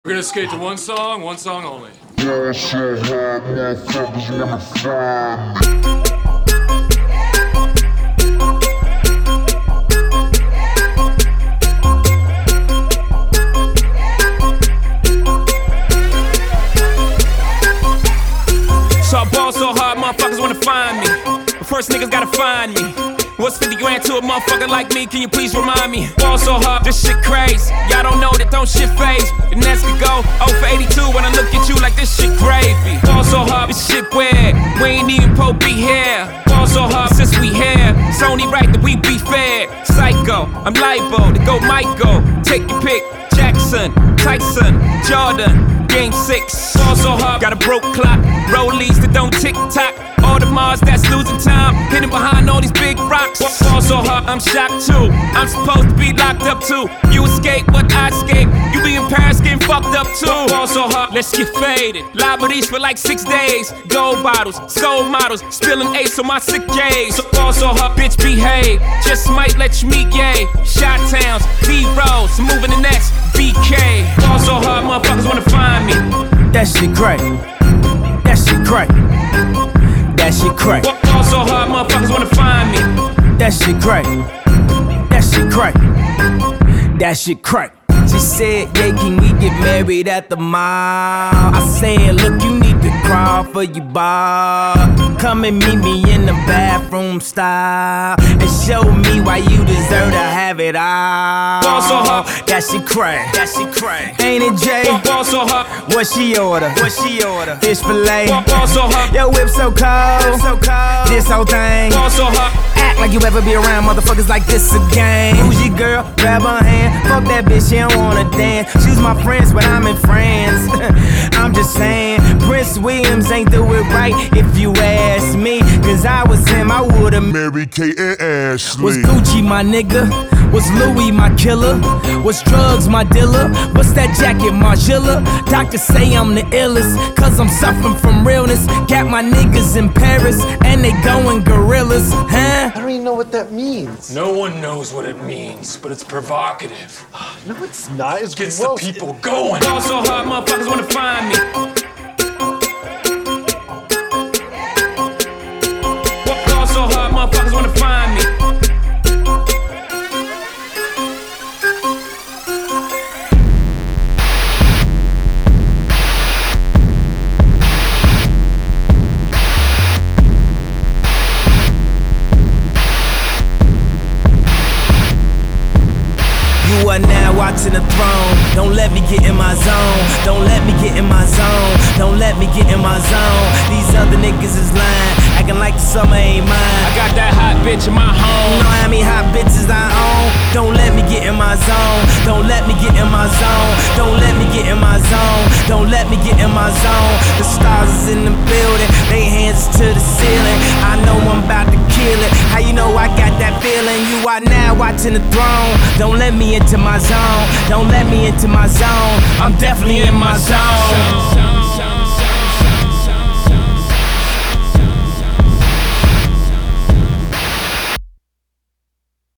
We're gonna skate to one song only. Yeah, so hard, motherfuckers wanna find me. So I ball so hard, motherfuckers wanna find me. But first niggas gotta find me. What's 50 grand to a motherfucker like me? Can you please remind me? Ball so hard, this shit crazy. Y'all don't know that don't shit phase. The Nets could go 0 for 82 when I look at you like this shit gravy. Ball so hard, this shit weird. We ain't even po be here. Ball so hard since we here. It's only right that we be fair. Psycho, I'm liable to go Michael. Take your pick. Jackson, Tyson, Jordan, Game 6. Ball so hard, got a broke clock. Rollies that don't tick tock. All the Mars that's losing time, hidden behind all these big rocks. Ball so hard, I'm shocked too. I'm supposed to be locked up too. You escape, but I escape. You be in Paris getting fucked up too. Ball so hard, let's get faded. Liberties for like 6 days. Gold bottles, soul models, spilling ace on my sick days. So ball so hard, bitch behave. Just might let you meet gay. Shot towns, D-Rose, moving the next BK. Ball so hard, motherfuckers wanna find me. That shit crack. That shit crack. That shit crack. Ball so hard, motherfuckers wanna find me. That shit crack. That shit crack. That shit crack. She said, yeah, can we get married at the mall? I said, look, you need to crawl for your bar. Come and meet me in the bathroom style and show me why you deserve to have it all. Ball so hard. That shit crack. That shit crack. Ain't it, Jay? Ball so hard. What she order? What she order? Fish fillet. Ball so hard. Your whip so cold. So cold. This whole thing. Ball so hard. Act like you ever be around motherfuckers like this again. Who's your girl? Grab her hand. Fuck that bitch, she don't wanna dance. She's my friends, but I'm in France. I'm just saying, Prince Williams ain't do it right if you ask me. Cause I was him, I would've Mary-Kate and Ashley. Was Gucci my nigga? Was Louis my killer? Was drugs my dealer? What's that jacket, Margiela? Doctors say I'm the illest, cause I'm suffering from realness. Got my niggas in Paris, and they going gorillas, huh? I don't even know what that means. No one knows what it means, but it's provocative. No, it's not. It's Gets gross. the people going. Ball so hard, motherfuckers wanna find me. Ball so hard, motherfuckers wanna find me. You are now watching the throne. Don't let me get in my zone. Don't let me get in my zone. Don't let me get in my zone. These other niggas is lying, acting like the summer ain't mine. I got that hot bitch in my You home. know how many hot bitches I own? Don't let me get in my zone. Don't let me get in my zone. Don't let me get in my zone. Don't let me get in my zone. The stars is in the building, they hands to the ceiling. I know I'm about to kill it. How you know I got that feeling? You are now watching the throne. Don't let me into my zone. Don't let me into my zone. I'm definitely in my zone.